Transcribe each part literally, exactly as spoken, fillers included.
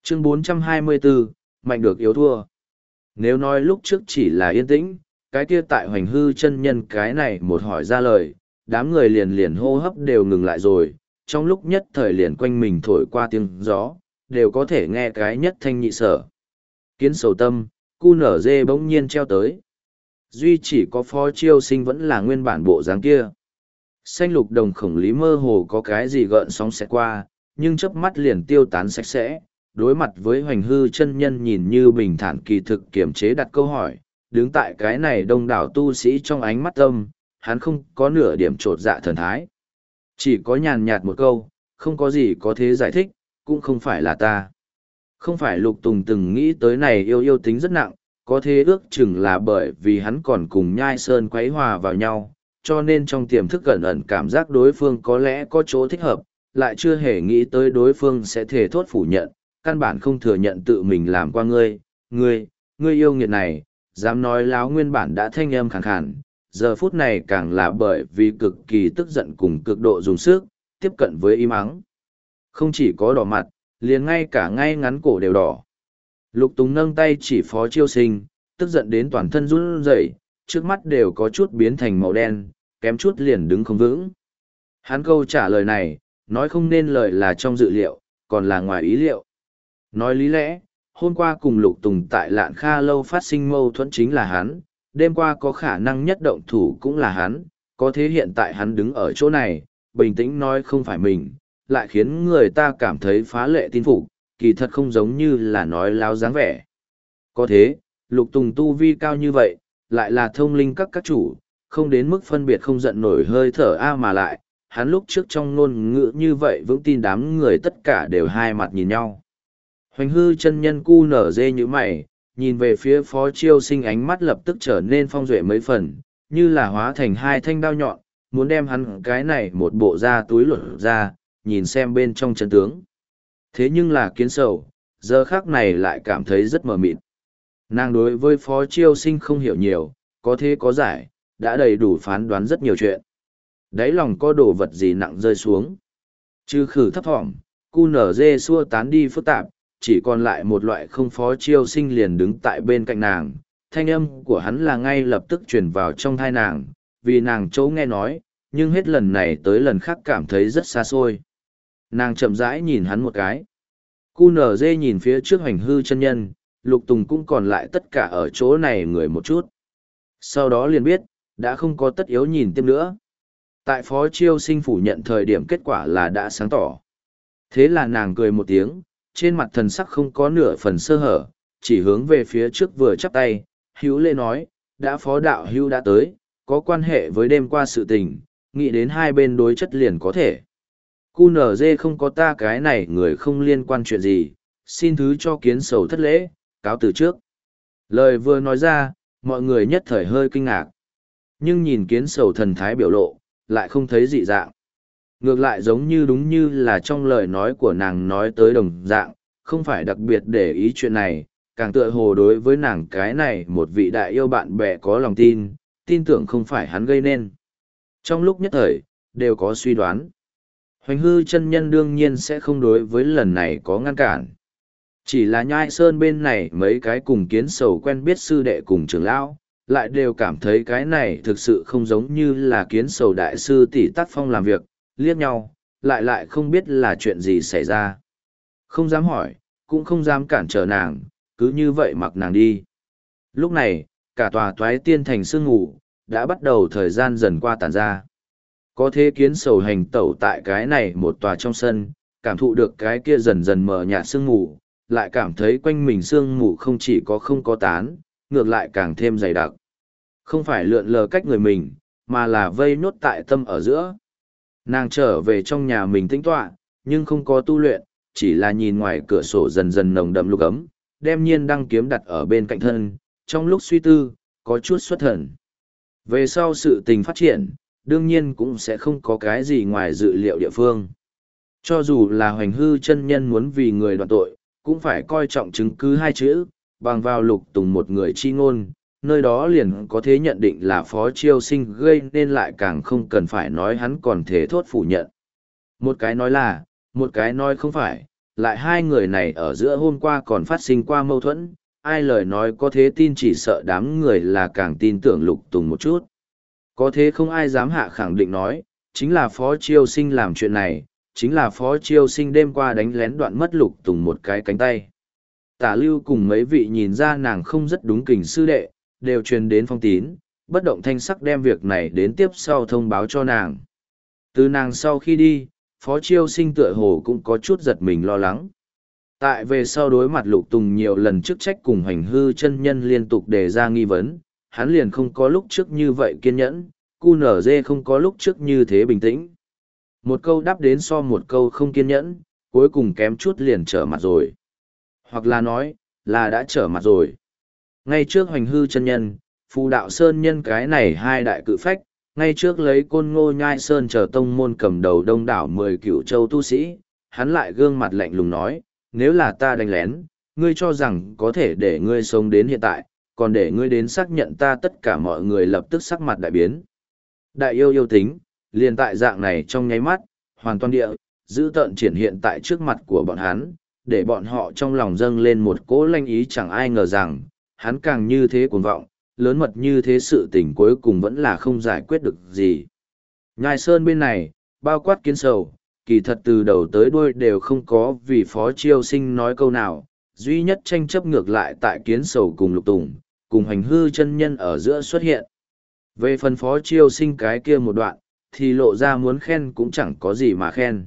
Chương bốn trăm hai mươi bốn, mạnh được yếu thua. Nếu nói lúc trước chỉ là yên tĩnh, cái kia tại hoành hư chân nhân cái này một hỏi ra lời, đám người liền liền hô hấp đều ngừng lại rồi, trong lúc nhất thời liền quanh mình thổi qua tiếng gió, đều có thể nghe cái nhất thanh nhị sở. Kiến sầu tâm, cu nở dê bỗng nhiên treo tới. Duy chỉ có phó chiêu sinh vẫn là nguyên bản bộ dáng kia. Xanh lục đồng khổng lý mơ hồ có cái gì gợn sóng xẹt qua, nhưng chớp mắt liền tiêu tán sạch sẽ. Đối mặt với hoành hư chân nhân nhìn như bình thản kỳ thực kiềm chế đặt câu hỏi, đứng tại cái này đông đảo tu sĩ trong ánh mắt tâm, hắn không có nửa điểm trột dạ thần thái. Chỉ có nhàn nhạt một câu, không có gì có thế giải thích, cũng không phải là ta. Không phải Lục Tùng từng nghĩ tới này yêu yêu tính rất nặng, có thế ước chừng là bởi vì hắn còn cùng nhai sơn quấy hòa vào nhau, cho nên trong tiềm thức cẩn ẩn cảm giác đối phương có lẽ có chỗ thích hợp, lại chưa hề nghĩ tới đối phương sẽ thể thốt phủ nhận, căn bản không thừa nhận tự mình làm qua ngươi, ngươi, ngươi yêu nghiệt này, dám nói láo nguyên bản đã thanh âm khàn khàn, giờ phút này càng là bởi vì cực kỳ tức giận cùng cực độ dùng sức, tiếp cận với im ắng. Không chỉ có đỏ mặt, liền ngay cả ngay ngắn cổ đều đỏ. Lục Tùng nâng tay chỉ phó chiêu sinh, tức giận đến toàn thân run rẩy, trước mắt đều có chút biến thành màu đen, kém chút liền đứng không vững. Hắn câu trả lời này, nói không nên lời là trong dự liệu, còn là ngoài ý liệu. Nói lý lẽ, hôm qua cùng Lục Tùng tại Lạn Kha Lâu phát sinh mâu thuẫn chính là hắn, đêm qua có khả năng nhất động thủ cũng là hắn, có thế hiện tại hắn đứng ở chỗ này, bình tĩnh nói không phải mình, lại khiến người ta cảm thấy phá lệ tin phục, kỳ thật không giống như là nói láo dáng vẻ. Có thế, Lục Tùng tu vi cao như vậy, lại là thông linh các các chủ, không đến mức phân biệt không giận nổi hơi thở a mà lại, hắn lúc trước trong ngôn ngữ như vậy vững tin đám người tất cả đều hai mặt nhìn nhau. Hoành hư chân nhân cu nở dê như mày, nhìn về phía phó chiêu sinh ánh mắt lập tức trở nên phong duệ mấy phần, như là hóa thành hai thanh đao nhọn, muốn đem hắn cái này một bộ da túi lột ra, nhìn xem bên trong chân tướng. Thế nhưng là kiến sầu, giờ khác này lại cảm thấy rất mờ mịt. Nàng đối với phó chiêu sinh không hiểu nhiều, có thế có giải, đã đầy đủ phán đoán rất nhiều chuyện. Đáy lòng có đồ vật gì nặng rơi xuống. Trừ khử thấp thỏm, cu nở dê xua tán đi phức tạp, chỉ còn lại một loại không phó chiêu sinh liền đứng tại bên cạnh nàng. Thanh âm của hắn là ngay lập tức truyền vào trong thai nàng, vì nàng chỗ nghe nói, nhưng hết lần này tới lần khác cảm thấy rất xa xôi. Nàng chậm rãi nhìn hắn một cái. Cu nở dê nhìn phía trước hoành hư chân nhân, Lục Tùng cũng còn lại tất cả ở chỗ này người một chút. Sau đó liền biết, đã không có tất yếu nhìn tiếp nữa. Tại phó chiêu sinh phủ nhận thời điểm kết quả là đã sáng tỏ. Thế là nàng cười một tiếng, trên mặt thần sắc không có nửa phần sơ hở, chỉ hướng về phía trước vừa chắp tay, hữu lễ nói, đã phó đạo hữu đã tới, có quan hệ với đêm qua sự tình, nghĩ đến hai bên đối chất liền có thể. Cu nở dê không có ta cái này người không liên quan chuyện gì, xin thứ cho kiến sầu thất lễ, cáo từ trước. Lời vừa nói ra, mọi người nhất thời hơi kinh ngạc. Nhưng nhìn kiến sầu thần thái biểu lộ, lại không thấy dị dạng. Ngược lại giống như đúng như là trong lời nói của nàng nói tới đồng dạng, không phải đặc biệt để ý chuyện này, càng tựa hồ đối với nàng cái này một vị đại yêu bạn bè có lòng tin, tin tưởng không phải hắn gây nên. Trong lúc nhất thời, đều có suy đoán. Hoành hư chân nhân đương nhiên sẽ không đối với lần này có ngăn cản. Chỉ là nhai sơn bên này mấy cái cùng kiến sầu quen biết sư đệ cùng trưởng lão, lại đều cảm thấy cái này thực sự không giống như là kiến sầu đại sư tỷ tác phong làm việc, liếc nhau, lại lại không biết là chuyện gì xảy ra. Không dám hỏi, cũng không dám cản trở nàng, cứ như vậy mặc nàng đi. Lúc này, cả tòa toái tiên thành sương ngủ, đã bắt đầu thời gian dần qua tàn ra. Có thế kiến sầu hành tẩu tại cái này một tòa trong sân, cảm thụ được cái kia dần dần mờ nhạt sương mù, lại cảm thấy quanh mình sương mù không chỉ có không có tán, ngược lại càng thêm dày đặc. Không phải lượn lờ cách người mình, mà là vây nốt tại tâm ở giữa. Nàng trở về trong nhà mình tĩnh tọa, nhưng không có tu luyện, chỉ là nhìn ngoài cửa sổ dần dần nồng đậm lục ấm, đem nhiên đăng kiếm đặt ở bên cạnh thân, trong lúc suy tư, có chút xuất thần. Về sau sự tình phát triển, đương nhiên cũng sẽ không có cái gì ngoài dự liệu địa phương. Cho dù là hoành hư chân nhân muốn vì người đoạn tội, cũng phải coi trọng chứng cứ hai chữ, bằng vào Lục Tùng một người chi ngôn, nơi đó liền có thể nhận định là phó chiêu sinh gây nên, lại càng không cần phải nói hắn còn thể thốt phủ nhận. Một cái nói là, một cái nói không phải, Lại hai người này ở giữa hôm qua còn phát sinh qua mâu thuẫn, ai lời nói có thế tin chỉ sợ đám người là càng tin tưởng Lục Tùng một chút. Có thế không ai dám hạ khẳng định nói, chính là Phó Chiêu Sinh làm chuyện này, chính là Phó Chiêu Sinh đêm qua đánh lén đoạn mất Lục Tùng một cái cánh tay. Tả Lưu cùng mấy vị nhìn ra nàng không rất đúng kình sư đệ, đều truyền đến phong tín, bất động thanh sắc đem việc này đến tiếp sau thông báo cho nàng. Từ nàng sau khi đi, Phó Chiêu Sinh tựa hồ cũng có chút giật mình lo lắng. Tại về sau đối mặt Lục Tùng nhiều lần chức trách cùng hành hư chân nhân liên tục đề ra nghi vấn, hắn liền không có lúc trước như vậy kiên nhẫn, cu nở dê không có lúc trước như thế bình tĩnh. Một câu đáp đến so một câu không kiên nhẫn, cuối cùng kém chút liền trở mặt rồi. Hoặc là nói, là đã trở mặt rồi. Ngay trước hoành hư chân nhân, phù đạo sơn nhân cái này hai đại cự phách, ngay trước lấy côn ngô nhai sơn chờ tông môn cầm đầu đông đảo mười cựu châu tu sĩ, hắn lại gương mặt lạnh lùng nói, nếu là ta đánh lén, ngươi cho rằng có thể để ngươi sống đến hiện tại, còn để ngươi đến xác nhận ta tất cả mọi người lập tức sắc mặt đại biến. Đại yêu yêu tính, liền tại dạng này trong nháy mắt, hoàn toàn địa, giữ tợn triển hiện tại trước mặt của bọn hắn, để bọn họ trong lòng dâng lên một cỗ lanh ý chẳng ai ngờ rằng, hắn càng như thế cuồng vọng, lớn mật như thế sự tình cuối cùng vẫn là không giải quyết được gì. Nhai Sơn bên này, bao quát Kiến Sầu, kỳ thật từ đầu tới đuôi đều không có vì Phó Chiêu Sinh nói câu nào, duy nhất tranh chấp ngược lại tại Kiến Sầu cùng Lục Tùng, cùng hành hư chân nhân ở giữa xuất hiện. Về phần Phó Chiêu Sinh cái kia một đoạn, thì lộ ra muốn khen cũng chẳng có gì mà khen.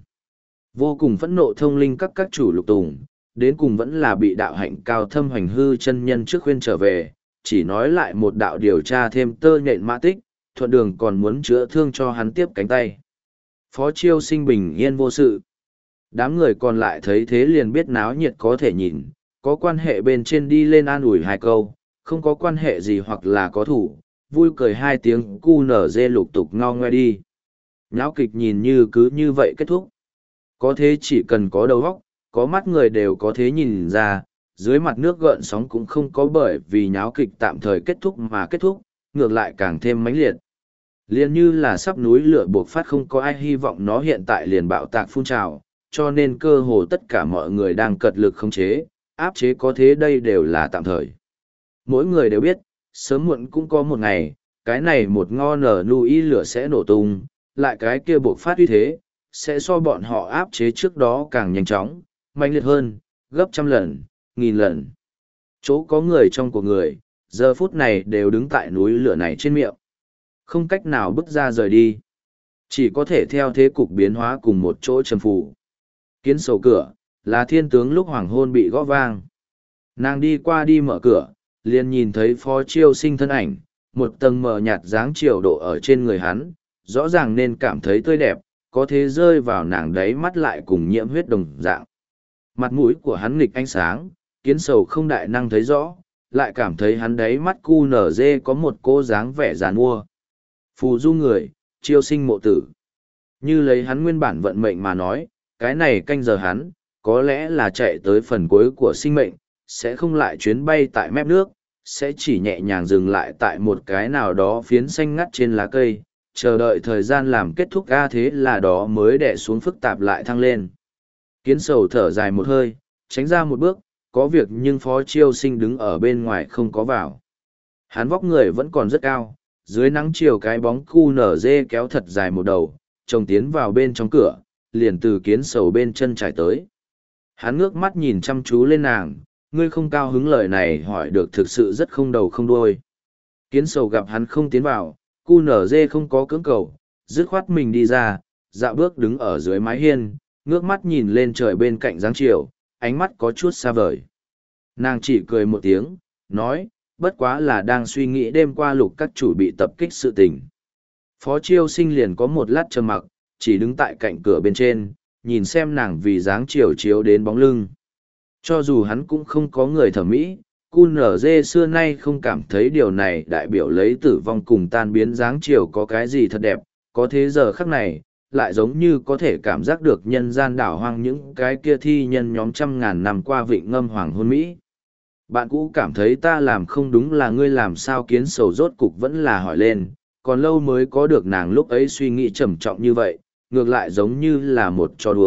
Vô cùng phẫn nộ thông linh các các chủ Lục Tùng, đến cùng vẫn là bị đạo hạnh cao thâm hành hư chân nhân trước khuyên trở về, chỉ nói lại một đạo điều tra thêm tơ nhện mã tích, thuận đường còn muốn chữa thương cho hắn tiếp cánh tay. Phó Chiêu Sinh bình yên vô sự. Đám người còn lại thấy thế liền biết náo nhiệt có thể nhìn, có quan hệ bên trên đi lên an ủi hai câu, không có quan hệ gì hoặc là có thủ, vui cười hai tiếng cu nở dê lục tục ngao ngoe đi. Nháo kịch nhìn như cứ như vậy kết thúc. Có thế chỉ cần có đầu óc, có mắt người đều có thế nhìn ra, dưới mặt nước gợn sóng cũng không có bởi vì nháo kịch tạm thời kết thúc mà kết thúc, ngược lại càng thêm mãnh liệt. Liền như là sắp núi lửa buộc phát không có ai hy vọng nó hiện tại liền bạo tạc phun trào, cho nên cơ hồ tất cả mọi người đang cật lực khống chế, áp chế có thế đây đều là tạm thời. Mỗi người đều biết, sớm muộn cũng có một ngày, cái này một ngo nở nuôi lửa sẽ nổ tung, lại cái kia buộc phát uy thế, sẽ so bọn họ áp chế trước đó càng nhanh chóng, mạnh liệt hơn, gấp trăm lần, nghìn lần. Chỗ có người trong của người, giờ phút này đều đứng tại núi lửa này trên miệng. Không cách nào bước ra rời đi. Chỉ có thể theo thế cục biến hóa cùng một chỗ trầm phủ. Kiến Sầu cửa, là thiên tướng lúc hoàng hôn bị gõ vang. Nàng đi qua đi mở cửa, liền nhìn thấy Phó Chiêu Sinh thân ảnh, một tầng mờ nhạt dáng chiều độ ở trên người hắn, rõ ràng nên cảm thấy tươi đẹp, có thế rơi vào nàng đấy mắt lại cùng nhiễm huyết đồng dạng. Mặt mũi của hắn nghịch ánh sáng, Kiến Sầu không đại năng thấy rõ, lại cảm thấy hắn đấy mắt cu nở dê có một cô dáng vẻ giàn mua. Phù du người, Chiêu Sinh mộ tử. Như lấy hắn nguyên bản vận mệnh mà nói, cái này canh giờ hắn, có lẽ là chạy tới phần cuối của sinh mệnh, sẽ không lại chuyến bay tại mép nước, sẽ chỉ nhẹ nhàng dừng lại tại một cái nào đó phiến xanh ngắt trên lá cây, chờ đợi thời gian làm kết thúc a thế là đó mới đè xuống phức tạp lại thăng lên. Kiến Sầu thở dài một hơi, tránh ra một bước, có việc nhưng Phó Chiêu Sinh đứng ở bên ngoài không có vào. Hắn vóc người vẫn còn rất cao, dưới nắng chiều cái bóng cu nở dê kéo thật dài một đầu, trông tiến vào bên trong cửa, liền từ Kiến Sầu bên chân trải tới. Hắn ngước mắt nhìn chăm chú lên nàng, ngươi không cao hứng lời này hỏi được thực sự rất không đầu không đuôi. Kiến Sầu gặp hắn không tiến vào, cu nở dê không có cưỡng cầu, dứt khoát mình đi ra, dạo bước đứng ở dưới mái hiên, ngước mắt nhìn lên trời bên cạnh dáng chiều, ánh mắt có chút xa vời. Nàng chỉ cười một tiếng, nói, bất quá là đang suy nghĩ đêm qua Lục các chủ bị tập kích sự tình. Phó Chiêu Sinh liền có một lát trầm mặc, chỉ đứng tại cạnh cửa bên trên, nhìn xem nàng vì dáng chiều chiếu đến bóng lưng. Cho dù hắn cũng không có người thẩm mỹ, cu nở dê xưa nay không cảm thấy điều này đại biểu lấy tử vong cùng tan biến dáng chiều có cái gì thật đẹp, có thế giờ khắc này, lại giống như có thể cảm giác được nhân gian đảo hoang những cái kia thi nhân nhóm trăm ngàn năm qua vịnh ngâm hoàng hôn Mỹ. Bạn cũ cảm thấy ta làm không đúng là ngươi làm sao Kiến Sầu rốt cục vẫn là hỏi lên, còn lâu mới có được nàng lúc ấy suy nghĩ trầm trọng như vậy, ngược lại giống như là một trò đùa,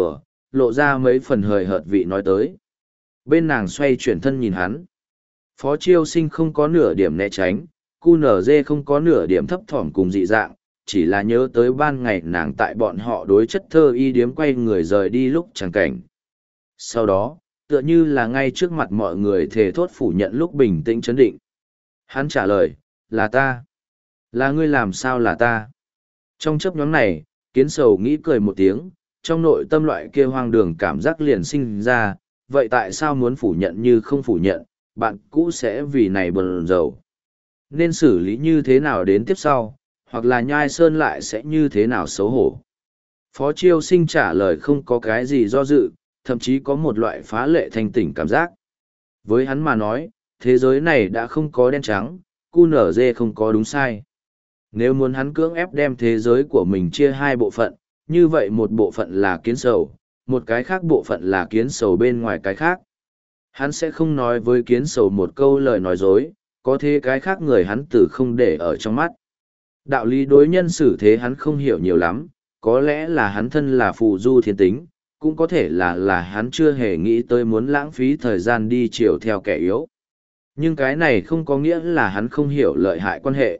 lộ ra mấy phần hời hợt vị nói tới. Bên nàng xoay chuyển thân nhìn hắn. Phó Chiêu Sinh không có nửa điểm né tránh, cu nở dê không có nửa điểm thấp thỏm cùng dị dạng, chỉ là nhớ tới ban ngày nàng tại bọn họ đối chất thơ y điếm quay người rời đi lúc chẳng cảnh. Sau đó, tựa như là ngay trước mặt mọi người thề thốt phủ nhận lúc bình tĩnh chấn định. Hắn trả lời, là ta. Là ngươi làm sao là ta? Trong chấp nhóm này, kiến sầu nghĩ cười một tiếng, trong nội tâm loại kia hoang đường cảm giác liền sinh ra, vậy tại sao muốn phủ nhận như không phủ nhận, bạn cũ sẽ vì này bần dầu. Nên xử lý như thế nào đến tiếp sau, hoặc là nhai sơn lại sẽ như thế nào xấu hổ. Phó Chiêu Sinh trả lời không có cái gì do dự, thậm chí có một loại phá lệ thanh tỉnh cảm giác. Với hắn mà nói, thế giới này đã không có đen trắng, cu nở dê không có đúng sai. Nếu muốn hắn cưỡng ép đem thế giới của mình chia hai bộ phận, như vậy một bộ phận là kiến sầu, một cái khác bộ phận là kiến sầu bên ngoài cái khác. Hắn sẽ không nói với kiến sầu một câu lời nói dối, có thế cái khác người hắn từ không để ở trong mắt. Đạo lý đối nhân xử thế hắn không hiểu nhiều lắm, có lẽ là hắn thân là phù du thiên tính, cũng có thể là là hắn chưa hề nghĩ tới muốn lãng phí thời gian đi chiều theo kẻ yếu. Nhưng cái này không có nghĩa là hắn không hiểu lợi hại quan hệ.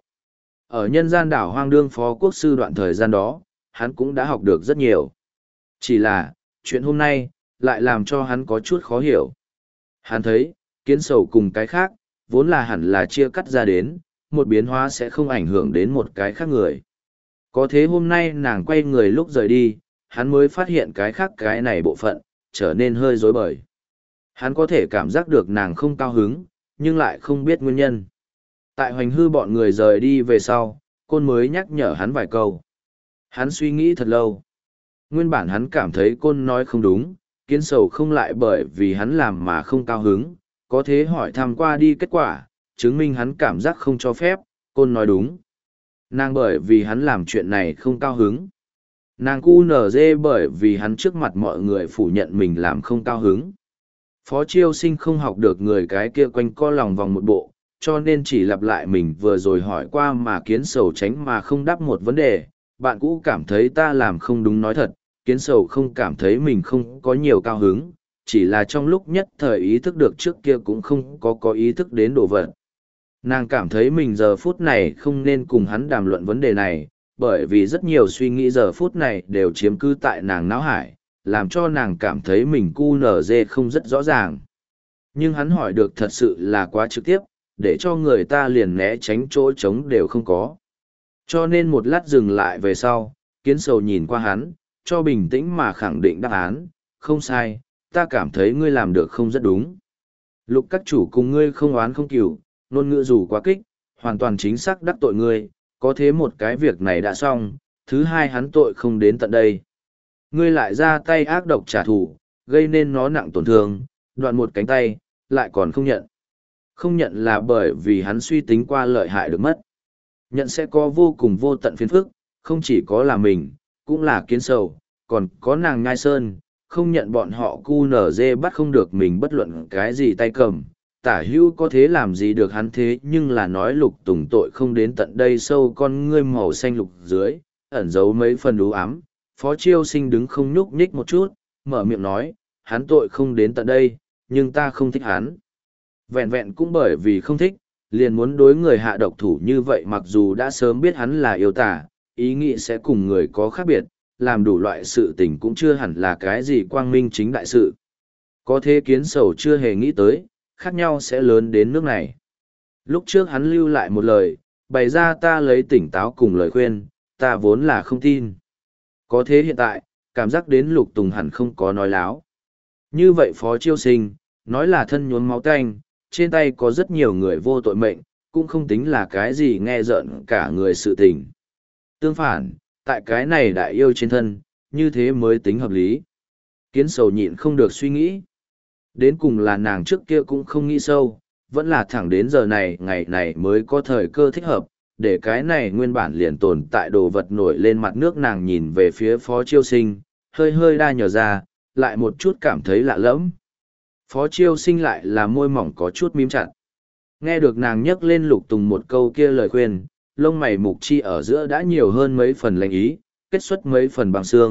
Ở nhân gian đảo hoang đương phó quốc sư đoạn thời gian đó, hắn cũng đã học được rất nhiều. Chỉ là, chuyện hôm nay, lại làm cho hắn có chút khó hiểu. Hắn thấy, kiến sầu cùng cái khác, vốn là hẳn là chia cắt ra đến, một biến hóa sẽ không ảnh hưởng đến một cái khác người. Có thế hôm nay nàng quay người lúc rời đi, hắn mới phát hiện cái khác cái này bộ phận, trở nên hơi rối bời. Hắn có thể cảm giác được nàng không cao hứng, nhưng lại không biết nguyên nhân. Tại hoành hư bọn người rời đi về sau, Côn mới nhắc nhở hắn vài câu. Hắn suy nghĩ thật lâu. Nguyên bản hắn cảm thấy Côn nói không đúng, kiến sầu không lại bởi vì hắn làm mà không cao hứng, có thế hỏi thăm qua đi kết quả, chứng minh hắn cảm giác không cho phép, Côn nói đúng. Nàng bởi vì hắn làm chuyện này không cao hứng. Nàng cu nở dê bởi vì hắn trước mặt mọi người phủ nhận mình làm không cao hứng. Phó Chiêu Sinh không học được người cái kia quanh co lòng vòng một bộ, cho nên chỉ lặp lại mình vừa rồi hỏi qua mà kiến sầu tránh mà không đáp một vấn đề. Bạn cũ cảm thấy ta làm không đúng nói thật, kiến sầu không cảm thấy mình không có nhiều cao hứng, chỉ là trong lúc nhất thời ý thức được trước kia cũng không có có ý thức đến đồ vật. Nàng cảm thấy mình giờ phút này không nên cùng hắn đàm luận vấn đề này, bởi vì rất nhiều suy nghĩ giờ phút này đều chiếm cứ tại nàng não hải, làm cho nàng cảm thấy mình cu nở dê không rất rõ ràng. Nhưng hắn hỏi được thật sự là quá trực tiếp, để cho người ta liền né tránh chỗ trống đều không có. Cho nên một lát dừng lại về sau, kiến sầu nhìn qua hắn, cho bình tĩnh mà khẳng định đáp án, không sai, ta cảm thấy ngươi làm được không rất đúng. Lục các chủ cùng ngươi không oán không cừu, ngôn ngữ dù quá kích, hoàn toàn chính xác đắc tội ngươi, có thế một cái việc này đã xong, thứ hai hắn tội không đến tận đây. Ngươi lại ra tay ác độc trả thù, gây nên nó nặng tổn thương, đoạn một cánh tay, lại còn không nhận. Không nhận là bởi vì hắn suy tính qua lợi hại được mất. Nhận sẽ có vô cùng vô tận phiền phức, không chỉ có là mình, cũng là kiến sầu, còn có nàng ngai sơn, không nhận bọn họ cu nở dê bắt không được mình bất luận cái gì tay cầm. Tả hữu có thế làm gì được hắn thế nhưng là nói lục tùng tội không đến tận đây sâu con ngươi màu xanh lục dưới, ẩn giấu mấy phần đú ám. Phó Chiêu Sinh đứng không nhúc nhích một chút, mở miệng nói, hắn tội không đến tận đây, nhưng ta không thích hắn. Vẹn vẹn cũng bởi vì không thích, liền muốn đối người hạ độc thủ như vậy mặc dù đã sớm biết hắn là yêu tả, ý nghĩ sẽ cùng người có khác biệt, làm đủ loại sự tình cũng chưa hẳn là cái gì quang minh chính đại sự. Có thế kiến sầu chưa hề nghĩ tới, khác nhau sẽ lớn đến nước này. Lúc trước hắn lưu lại một lời, bày ra ta lấy tỉnh táo cùng lời khuyên, ta vốn là không tin. Có thế hiện tại, cảm giác đến lục tùng hẳn không có nói láo. Như vậy Phó Chiêu Sinh, nói là thân nhuốm máu tanh, trên tay có rất nhiều người vô tội mệnh, cũng không tính là cái gì nghe rợn cả người sự tình. Tương phản, tại cái này đại yêu trên thân, như thế mới tính hợp lý. Kiến sầu nhịn không được suy nghĩ. Đến cùng là nàng trước kia cũng không nghĩ sâu, vẫn là thẳng đến giờ này ngày này mới có thời cơ thích hợp, để cái này nguyên bản liền tồn tại đồ vật nổi lên mặt nước. Nàng nhìn về phía Phó Chiêu Sinh, hơi hơi đa nhờ ra, lại một chút cảm thấy lạ lẫm. Phó Chiêu Sinh lại là môi mỏng có chút mím chặt. Nghe được nàng nhắc lên lục tùng một câu kia lời khuyên, lông mày mục chi ở giữa đã nhiều hơn mấy phần lạnh ý, kết xuất mấy phần bằng xương,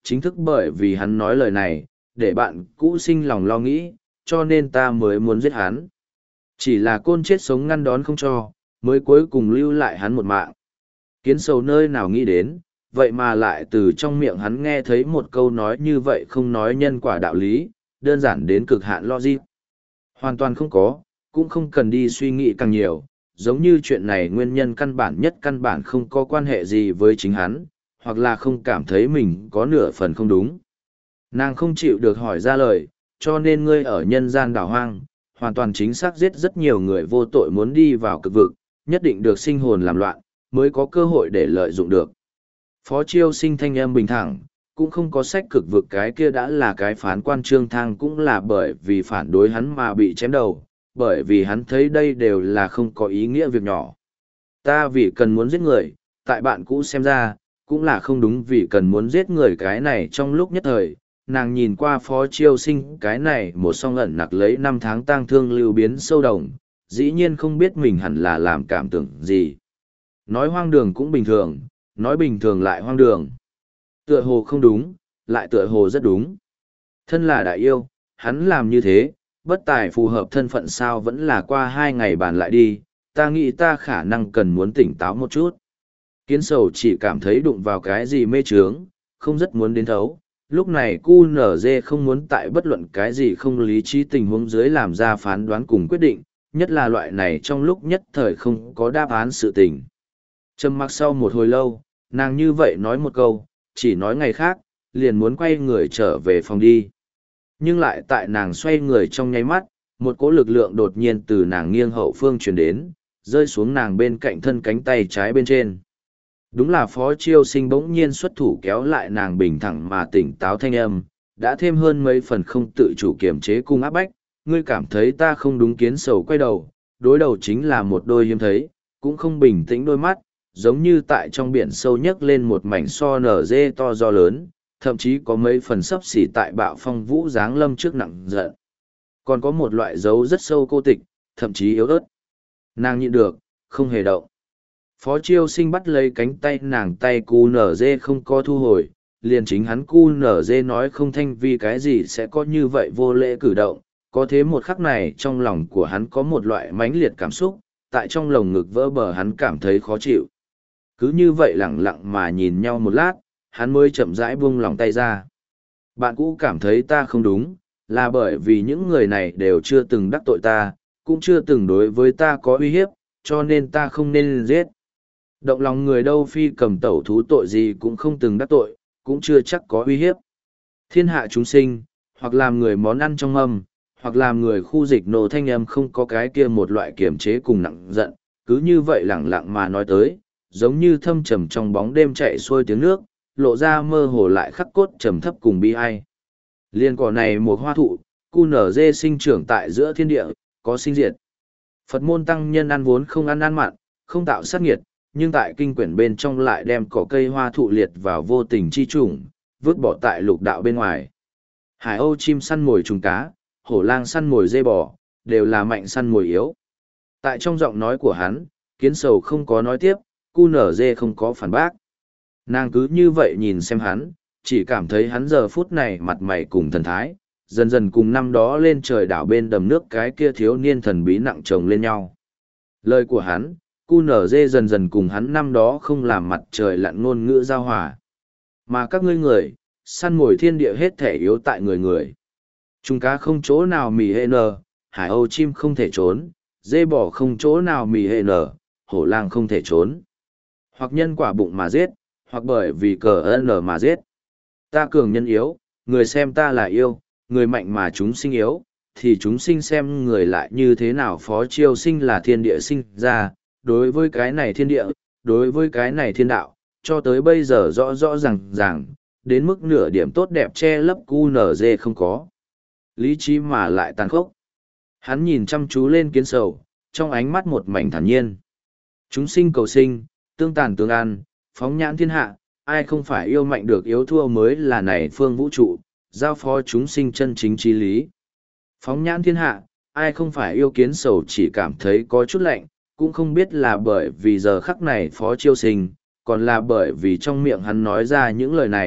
chính thức bởi vì hắn nói lời này, để bạn cũ sinh lòng lo nghĩ, cho nên ta mới muốn giết hắn. Chỉ là côn chết sống ngăn đón không cho, mới cuối cùng lưu lại hắn một mạng. Kiến sầu nơi nào nghĩ đến, vậy mà lại từ trong miệng hắn nghe thấy một câu nói như vậy không nói nhân quả đạo lý, đơn giản đến cực hạn logic. Hoàn toàn không có, cũng không cần đi suy nghĩ càng nhiều, giống như chuyện này nguyên nhân căn bản nhất căn bản không có quan hệ gì với chính hắn, hoặc là không cảm thấy mình có nửa phần không đúng. Nàng không chịu được hỏi ra lời, cho nên ngươi ở nhân gian đảo hoang, hoàn toàn chính xác giết rất nhiều người vô tội muốn đi vào cực vực, nhất định được sinh hồn làm loạn, mới có cơ hội để lợi dụng được. Phó Chiêu Sinh thanh âm bình thẳng, cũng không có sách cực vực, cái kia đã là cái phán quan Trương Thang cũng là bởi vì phản đối hắn mà bị chém đầu, bởi vì hắn thấy đây đều là không có ý nghĩa việc nhỏ. Ta vì cần muốn giết người, tại bạn cũ xem ra, cũng là không đúng vì cần muốn giết người cái này trong lúc nhất thời, nàng nhìn qua Phó Chiêu Sinh cái này một song ẩn nặc lấy năm tháng tang thương lưu biến sâu đồng, dĩ nhiên không biết mình hẳn là làm cảm tưởng gì. Nói hoang đường cũng bình thường, nói bình thường lại hoang đường. Tựa hồ không đúng, lại tựa hồ rất đúng. Thân là đại yêu, hắn làm như thế, bất tài phù hợp thân phận sao vẫn là qua hai ngày bàn lại đi, ta nghĩ ta khả năng cần muốn tỉnh táo một chút. Kiến sầu chỉ cảm thấy đụng vào cái gì mê trướng, không rất muốn đến thấu. Lúc này cu nở dê không muốn tại bất luận cái gì không lý trí tình huống dưới làm ra phán đoán cùng quyết định, nhất là loại này trong lúc nhất thời không có đáp án sự tình. Trầm mặc sau một hồi lâu, nàng như vậy nói một câu, chỉ nói ngày khác, liền muốn quay người trở về phòng đi. Nhưng lại tại nàng xoay người trong nháy mắt, một cỗ lực lượng đột nhiên từ nàng nghiêng hậu phương truyền đến, rơi xuống nàng bên cạnh thân cánh tay trái bên trên. Đúng là Phó Chiêu Sinh bỗng nhiên xuất thủ kéo lại nàng bình thẳng mà tỉnh táo thanh âm, đã thêm hơn mấy phần không tự chủ kiềm chế cung áp bách, ngươi cảm thấy ta không đúng. Kiến sầu quay đầu, đối đầu chính là một đôi hiếm thấy, cũng không bình tĩnh đôi mắt, giống như tại trong biển sâu nhấc lên một mảnh so nở dê to do lớn, thậm chí có mấy phần sấp xỉ tại bạo phong vũ giáng lâm trước nặng giận. Còn có một loại dấu rất sâu cô tịch, thậm chí yếu ớt. Nàng nhịn được, không hề động. Phó Chiêu Sinh bắt lấy cánh tay nàng, tay cu nở dê không có thu hồi, liền chính hắn cu nở dê nói không thanh vì cái gì sẽ có như vậy vô lễ cử động, có thế một khắc này trong lòng của hắn có một loại mãnh liệt cảm xúc, tại trong lồng ngực vỡ bờ hắn cảm thấy khó chịu. Cứ như vậy lặng lặng mà nhìn nhau một lát, hắn mới chậm rãi buông lòng tay ra. Bạn cũ cảm thấy ta không đúng, là bởi vì những người này đều chưa từng đắc tội ta, cũng chưa từng đối với ta có uy hiếp, cho nên ta không nên giết. Động lòng người đâu phi cầm tẩu thú tội gì cũng không từng đắc tội, cũng chưa chắc có uy hiếp. Thiên hạ chúng sinh, hoặc làm người món ăn trong âm, hoặc làm người khu dịch nổ thanh âm không có cái kia một loại kiềm chế cùng nặng giận, cứ như vậy lẳng lặng mà nói tới, giống như thâm trầm trong bóng đêm chạy xuôi tiếng nước, lộ ra mơ hồ lại khắc cốt trầm thấp cùng bi ai. Liên cỏ này một hoa thụ, cu nở dê sinh trưởng tại giữa thiên địa, có sinh diệt. Phật môn tăng nhân ăn vốn không ăn ăn mặn, không tạo sát nghiệt, nhưng tại kinh quyển bên trong lại đem cỏ cây hoa thụ liệt vào vô tình chi chủng, vứt bỏ tại lục đạo bên ngoài. Hải âu chim săn mồi trùng cá, hổ lang săn mồi dê bò, đều là mạnh săn mồi yếu. Tại trong giọng nói của hắn, Kiến sầu không có nói tiếp, cu nở dê không có phản bác. Nàng cứ như vậy nhìn xem hắn, chỉ cảm thấy hắn giờ phút này mặt mày cùng thần thái, dần dần cùng năm đó lên trời đảo bên đầm nước cái kia thiếu niên thần bí nặng chồng lên nhau. Lời của hắn, cu nở dê dần dần cùng hắn năm đó không làm mặt trời lặn ngôn ngữ giao hòa. Mà các ngươi người, săn mồi thiên địa hết thể yếu tại người người. Chúng cá không chỗ nào mì hê nờ, hải âu chim không thể trốn, dê bò không chỗ nào mì hê nở, hổ lang không thể trốn. Hoặc nhân quả bụng mà giết, hoặc bởi vì cờ ân mà giết. Ta cường nhân yếu, người xem ta là yêu, người mạnh mà chúng sinh yếu, thì chúng sinh xem người lại như thế nào. Phó Chiêu Sinh là thiên địa sinh ra, đối với cái này thiên địa, đối với cái này thiên đạo, cho tới bây giờ rõ rõ ràng ràng, đến mức nửa điểm tốt đẹp che lấp cu nở dê không có. Lý trí mà lại tàn khốc. Hắn nhìn chăm chú lên Kiến sầu, trong ánh mắt một mảnh thản nhiên. Chúng sinh cầu sinh, tương tàn tương an, phóng nhãn thiên hạ, ai không phải yêu mạnh được yếu thua mới là này phương vũ trụ, giao phó chúng sinh chân chính trí lý. Phóng nhãn thiên hạ, ai không phải yêu. Kiến sầu chỉ cảm thấy có chút lạnh, cũng không biết là bởi vì giờ khắc này Phó Chiêu Sinh, còn là bởi vì trong miệng hắn nói ra những lời này,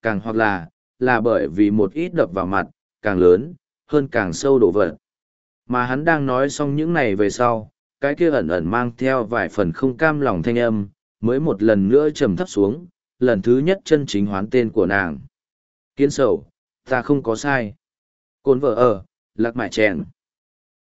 càng hoặc là, là bởi vì một ít đập vào mặt, càng lớn, hơn càng sâu đổ vật. Mà hắn đang nói xong những này về sau, cái kia ẩn ẩn mang theo vài phần không cam lòng thanh âm, mới một lần nữa trầm thấp xuống, lần thứ nhất chân chính hoán tên của nàng. Kiến sầu, ta không có sai. Cồn vợ ở, lạc mại chèn.